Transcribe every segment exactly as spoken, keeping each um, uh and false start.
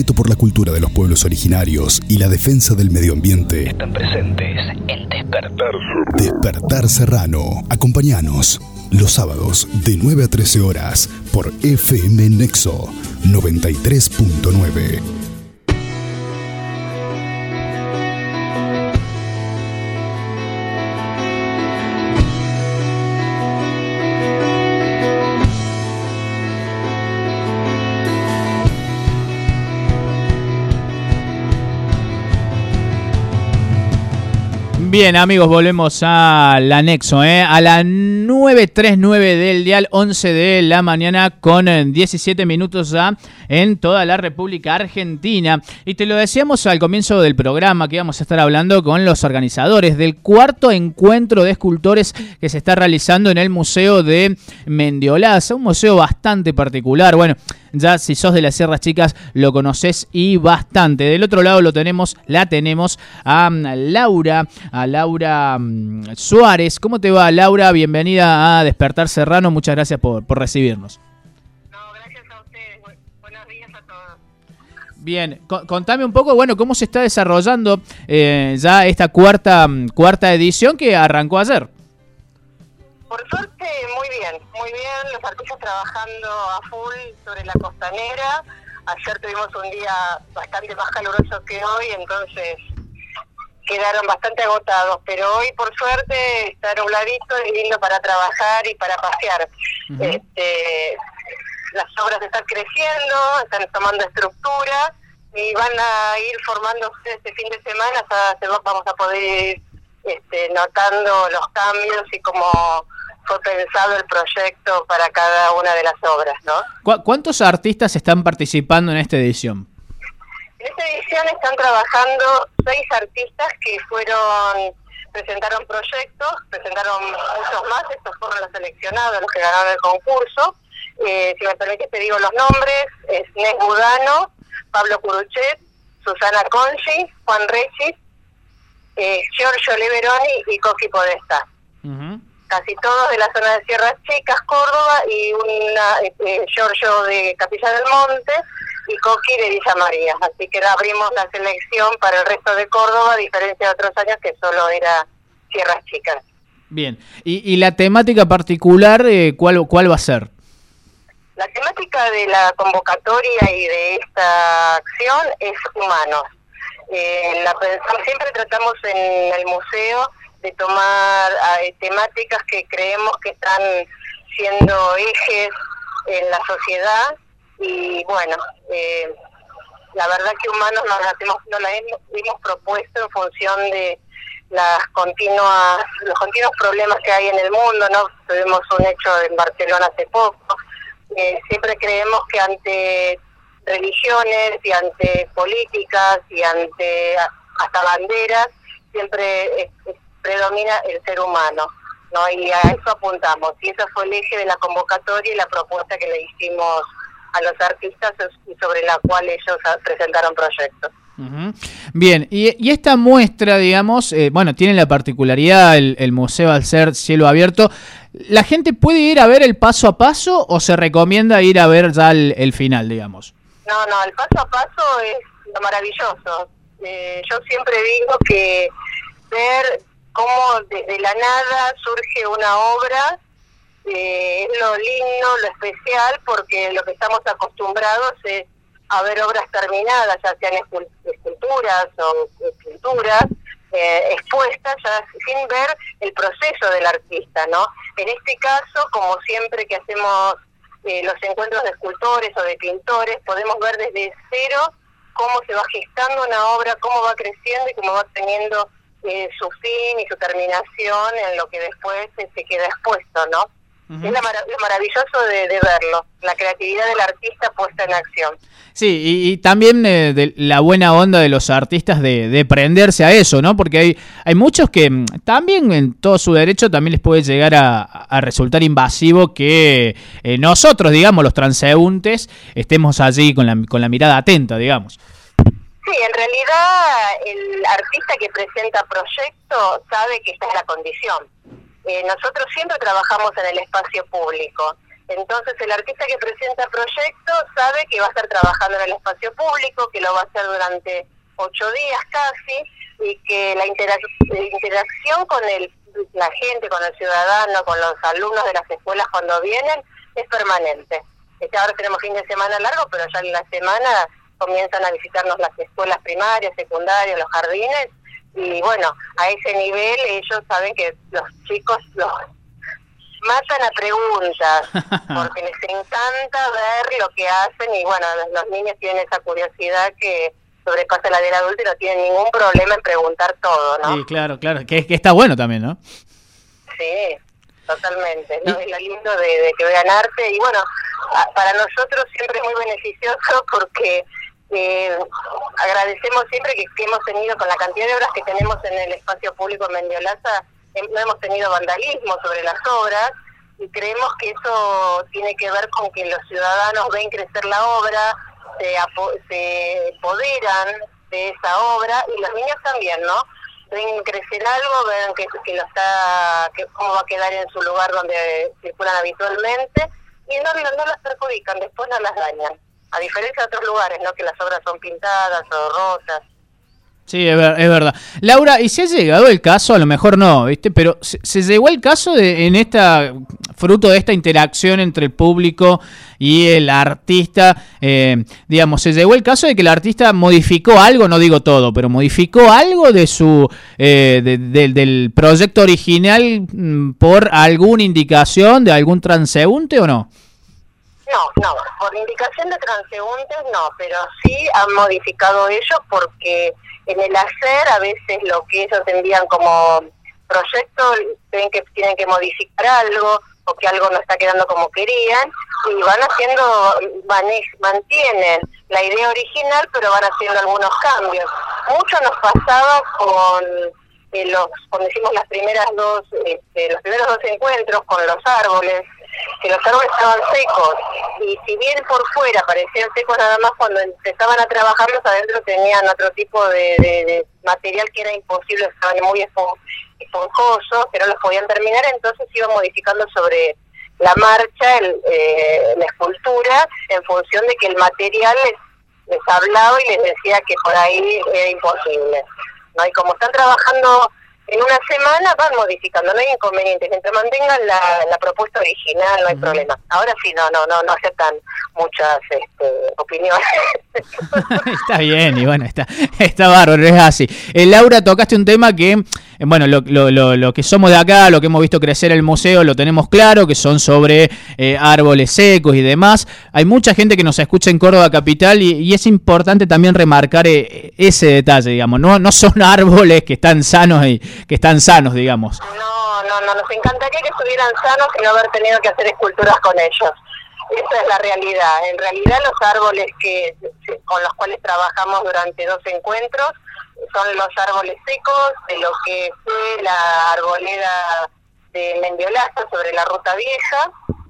respeto por la cultura de los pueblos originarios y la defensa del medio ambiente están presentes en Despertar. Despertar Serrano. Acompáñanos los sábados de nueve a trece horas por F M Nexo noventa y tres punto nueve. Bien, amigos, volvemos al anexo, ¿eh? A las nueve treinta y nueve del dial, once de la mañana con diecisiete minutos ya en toda la República Argentina. Y te lo decíamos al comienzo del programa que íbamos a estar hablando con los organizadores del cuarto encuentro de escultores que se está realizando en el Museo de Mendiolaza, un museo bastante particular. Bueno, ya si sos de las Sierras Chicas lo conocés y bastante. Del otro lado lo tenemos, la tenemos a Laura, a Laura um, Suárez. ¿Cómo te va, Laura? Bienvenida a Despertar Serrano. Muchas gracias por, por recibirnos. No, gracias a ustedes. Bu- buenos días a todos. Bien, co- contame un poco, bueno, cómo se está desarrollando eh, ya esta cuarta, cuarta edición que arrancó ayer. Por suerte, muy bien, muy bien. Los artistas trabajando a full sobre la costanera. Ayer tuvimos un día bastante más caluroso que hoy, entonces quedaron bastante agotados. Pero hoy, por suerte, está nubladito y lindo para trabajar y para pasear. Uh-huh. Este, las obras están creciendo, están tomando estructura y van a ir formándose este fin de semana. O sea, vamos a poder ir este, notando los cambios y cómo fue pensado el proyecto para cada una de las obras, ¿no? ¿Cu- ¿Cuántos artistas están participando en esta edición? En esta edición están trabajando seis artistas que fueron, presentaron proyectos, presentaron muchos más, estos fueron los seleccionados, los que ganaron el concurso. Eh, si me permite te digo los nombres: es Nes Budano, Pablo Curuchet, Susana Conchi, Juan Rechis, eh, Giorgio Leveroni y Coqui Podestá. Uh-huh. Casi todos de la zona de Sierras Chicas, Córdoba, y una eh, Giorgio de Capilla del Monte y Coqui de Villa María. Así que abrimos la selección para el resto de Córdoba, a diferencia de otros años que solo era Sierras Chicas. Bien, y, y la temática particular, eh, ¿cuál, cuál va a ser? La temática de la convocatoria y de esta acción es humanos. Eh, la, siempre tratamos en el museo de tomar eh, temáticas que creemos que están siendo ejes en la sociedad y bueno, eh, la verdad que humanos nos las hemos, nos las hemos, hemos propuesto en función de las continuas, los continuos problemas que hay en el mundo, ¿no? Tuvimos un hecho en Barcelona hace poco. Eh, siempre creemos que ante religiones y ante políticas y ante hasta banderas siempre es, es predomina el ser humano, ¿no? Y a eso apuntamos, y ese fue el eje de la convocatoria y la propuesta que le hicimos a los artistas y sobre la cual ellos presentaron proyectos. Uh-huh. Bien, y, y esta muestra, digamos, eh, bueno, tiene la particularidad, el, el museo al ser cielo abierto. ¿La gente puede ir a ver el paso a paso o se recomienda ir a ver ya el, el final, digamos? No, no, el paso a paso es lo maravilloso. Eh, yo siempre digo que ver cómo desde la nada surge una obra eh, es lo lindo, lo especial, porque lo que estamos acostumbrados es a ver obras terminadas, ya sean esculturas o pinturas, eh, expuestas ya sin ver el proceso del artista, ¿no? En este caso, como siempre que hacemos eh, los encuentros de escultores o de pintores, podemos ver desde cero cómo se va gestando una obra, cómo va creciendo y cómo va teniendo Eh, su fin y su terminación en lo que después se, se queda expuesto, ¿no? Uh-huh. Es la marav- lo maravilloso de, de verlo, la creatividad del artista puesta en acción. Sí, y, y también eh, de la buena onda de los artistas de, de prenderse a eso, ¿no? Porque hay hay muchos que también en todo su derecho también les puede llegar a, a resultar invasivo que eh, nosotros, digamos, los transeúntes, estemos allí con la, con la mirada atenta, digamos. Sí, en realidad el artista que presenta proyecto sabe que esta es la condición. Eh, nosotros siempre trabajamos en el espacio público Entonces el artista que presenta proyecto sabe que va a estar trabajando en el espacio público, que lo va a hacer durante ocho días casi, y que la, interac la interacción con el, la gente, con el ciudadano, con los alumnos de las escuelas cuando vienen, es permanente. Este, ahora tenemos fin de semana largo, pero ya en la semana comienzan a visitarnos las escuelas primarias, secundarias, los jardines, y bueno, a ese nivel ellos saben que los chicos los matan a preguntas, porque les encanta ver lo que hacen, y bueno, los niños tienen esa curiosidad que sobrepasa la del adulto y no tienen ningún problema en preguntar todo, ¿no? Sí, claro, claro, que, que está bueno también, ¿no? Sí, totalmente, ¿no? Es lo lindo de, de que vean arte, y bueno, a, para nosotros siempre es muy beneficioso porque eh, agradecemos siempre que, que hemos tenido, con la cantidad de obras que tenemos en el espacio público en Mendiolaza, no hemos tenido vandalismo sobre las obras, y creemos que eso tiene que ver con que los ciudadanos ven crecer la obra, se, se empoderan de esa obra, y los niños también, ¿no? Ven crecer algo, ven que, que lo está, que cómo va a quedar en su lugar donde circulan habitualmente, y no, no, no las perjudican, después no las dañan, a diferencia de otros lugares, ¿no? Que las obras son pintadas o rotas. Sí, es, ver, es verdad. Laura, ¿y se ha llegado el caso? A lo mejor no, ¿viste? Pero se, se llegó el caso de, en esta, fruto de esta interacción entre el público y el artista, eh, digamos, se llegó el caso de que el artista modificó algo, no digo todo, pero modificó algo de su, eh, de, de, del proyecto original m, por alguna indicación de algún transeúnte o no? No, no, por indicación de transeúntes no, pero sí han modificado ellos porque en el hacer a veces lo que ellos envían como proyecto ven que tienen que modificar algo o que algo no está quedando como querían y van haciendo, van, mantienen la idea original pero van haciendo algunos cambios. Mucho nos pasaba con eh, los, cuando hicimos las primeras dos, este, los primeros dos encuentros con los árboles, que los árboles estaban secos y si bien por fuera parecían secos nada más, cuando empezaban a trabajarlos adentro tenían otro tipo de, de, de material que era imposible, estaban muy esponjosos, que no los podían terminar, entonces iban modificando sobre la marcha el, eh, la escultura en función de que el material les, les hablaba y les decía que por ahí era imposible, ¿no? Y como están trabajando en una semana van modificando, no hay inconvenientes, mientras mantengan la, la propuesta original no hay uh-huh. problema. Ahora sí, no, no, no, no aceptan muchas este, opiniones. Está bien, y bueno, está, está bárbaro, es así. Eh, Laura, tocaste un tema que, eh, bueno, lo, lo, lo, lo que somos de acá, lo que hemos visto crecer el museo, lo tenemos claro, que son sobre eh, árboles secos y demás. Hay mucha gente que nos escucha en Córdoba Capital y, y es importante también remarcar eh, ese detalle, digamos, no, no son árboles que están sanos y que están sanos, digamos. No, no, no, nos encantaría que estuvieran sanos y no haber tenido que hacer esculturas con ellos. Esa es la realidad. En realidad los árboles que con los cuales trabajamos durante dos encuentros son los árboles secos de lo que fue la arboleda de Mendiolaza sobre la Ruta Vieja,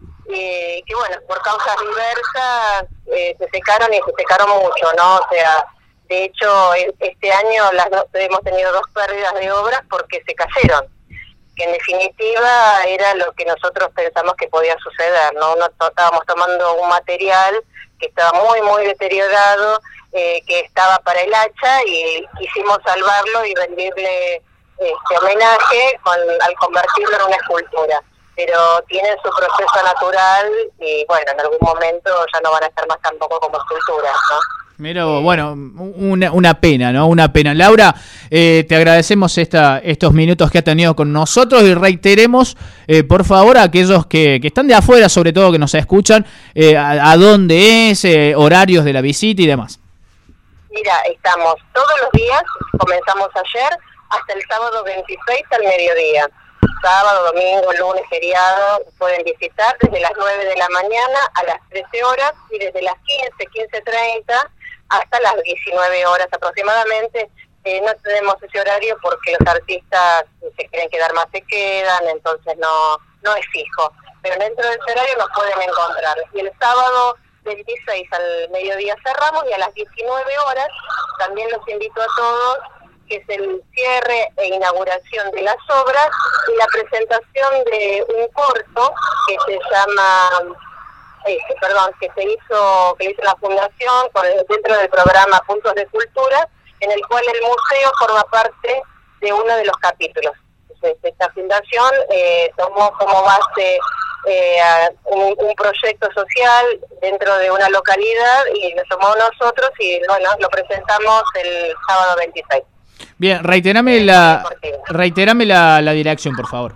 eh, que bueno, por causas diversas eh, se secaron y se secaron mucho, ¿no? O sea, de hecho, este año las dos, hemos tenido dos pérdidas de obras porque se cayeron, que en definitiva era lo que nosotros pensamos que podía suceder, ¿no? No estábamos tomando un material que estaba muy, muy deteriorado, eh, que estaba para el hacha y quisimos salvarlo y rendirle este homenaje con, al convertirlo en una escultura. Pero tienen su proceso natural y bueno, en algún momento ya no van a estar más tampoco como esculturas, ¿no? Mira, bueno, una, una pena, ¿no? Una pena. Laura, eh, te agradecemos esta, estos minutos que has tenido con nosotros y reiteremos, eh, por favor, a aquellos que, que están de afuera, sobre todo que nos escuchan, eh, a, a dónde es, eh, horarios de la visita y demás. Mira, estamos todos los días, comenzamos ayer, hasta el sábado veintiséis al mediodía. Sábado, domingo, lunes, feriado, pueden visitar desde las nueve de la mañana a las trece horas y desde las quince, quince treinta hasta las diecinueve horas aproximadamente. Eh, no tenemos ese horario porque los artistas se quieren quedar más, se quedan, entonces no no es fijo. Pero dentro de ese horario nos pueden encontrar. Y el sábado veintiséis al mediodía cerramos y a las diecinueve horas también los invito a todos que es el cierre e inauguración de las obras, y la presentación de un corto que se llama, eh, perdón, que se hizo, que hizo la Fundación con el, dentro del programa Puntos de Cultura, en el cual el museo forma parte de uno de los capítulos. Entonces, esta fundación eh, tomó como base eh, un, un proyecto social dentro de una localidad y lo tomó nosotros y bueno, lo presentamos el sábado veintiséis. Bien, reiterame la reiterame la, la dirección, por favor.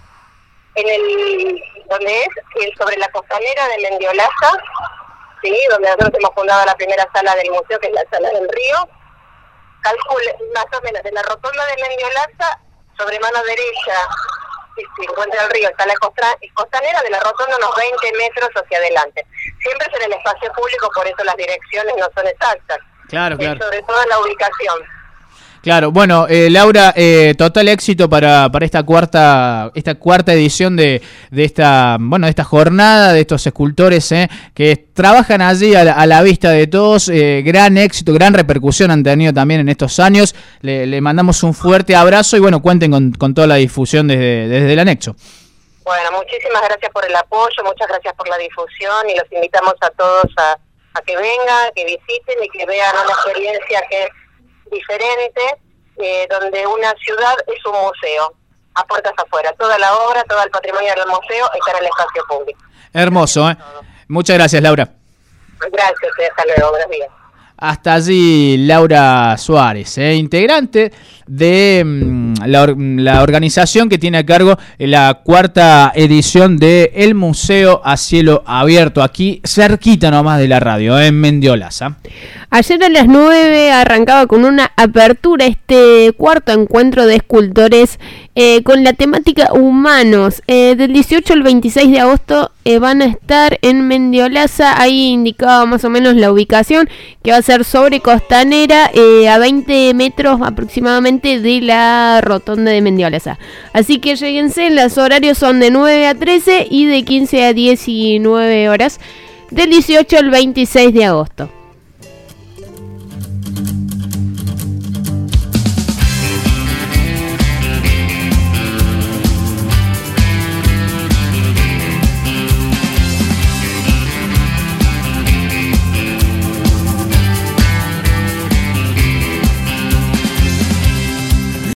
En el, donde es, el, sobre la costanera de Mendiolaza, sí, donde nosotros hemos fundado la primera sala del museo, que es la sala del río. Calcule, más o menos, en la rotonda de Mendiolaza, sobre mano derecha, si se encuentra el río, está la costanera, de la rotonda unos veinte metros hacia adelante. Siempre es en el espacio público, por eso las direcciones no son exactas. Claro, claro. Es sobre todo la ubicación. Claro, bueno, eh, Laura, eh, total éxito para, para esta cuarta esta cuarta edición de, de esta bueno de esta jornada de estos escultores eh, que trabajan allí a la, a la vista de todos. Eh, gran éxito, gran repercusión han tenido también en estos años. Le, le mandamos un fuerte abrazo y bueno, cuenten con, con toda la difusión desde, desde el anexo. Bueno, muchísimas gracias por el apoyo, muchas gracias por la difusión y los invitamos a todos a, a que vengan, que visiten y que vean una experiencia que es diferente, eh, donde una ciudad es un museo, a puertas afuera. Toda la obra, todo el patrimonio del museo está en el espacio público. Hermoso, ¿eh? Muchas gracias, Laura. Gracias, hasta luego, buenos días. Hasta allí Laura Suárez, eh, integrante de mm, la, or, la organización que tiene a cargo la cuarta edición de El Museo a Cielo Abierto, aquí cerquita nomás de la radio, eh, en Mendiolaza. Ayer a las nueve arrancaba con una apertura este cuarto encuentro de escultores eh, con la temática humanos. Eh, del dieciocho al veintiséis de agosto eh, van a estar en Mendiolaza, ahí indicaba más o menos la ubicación, que va a ser sobre Costanera, eh, a veinte metros aproximadamente de la rotonda de Mendiolaza. Así que lléguense, los horarios son de nueve a trece y de quince a diecinueve horas, del dieciocho al veintiséis de agosto.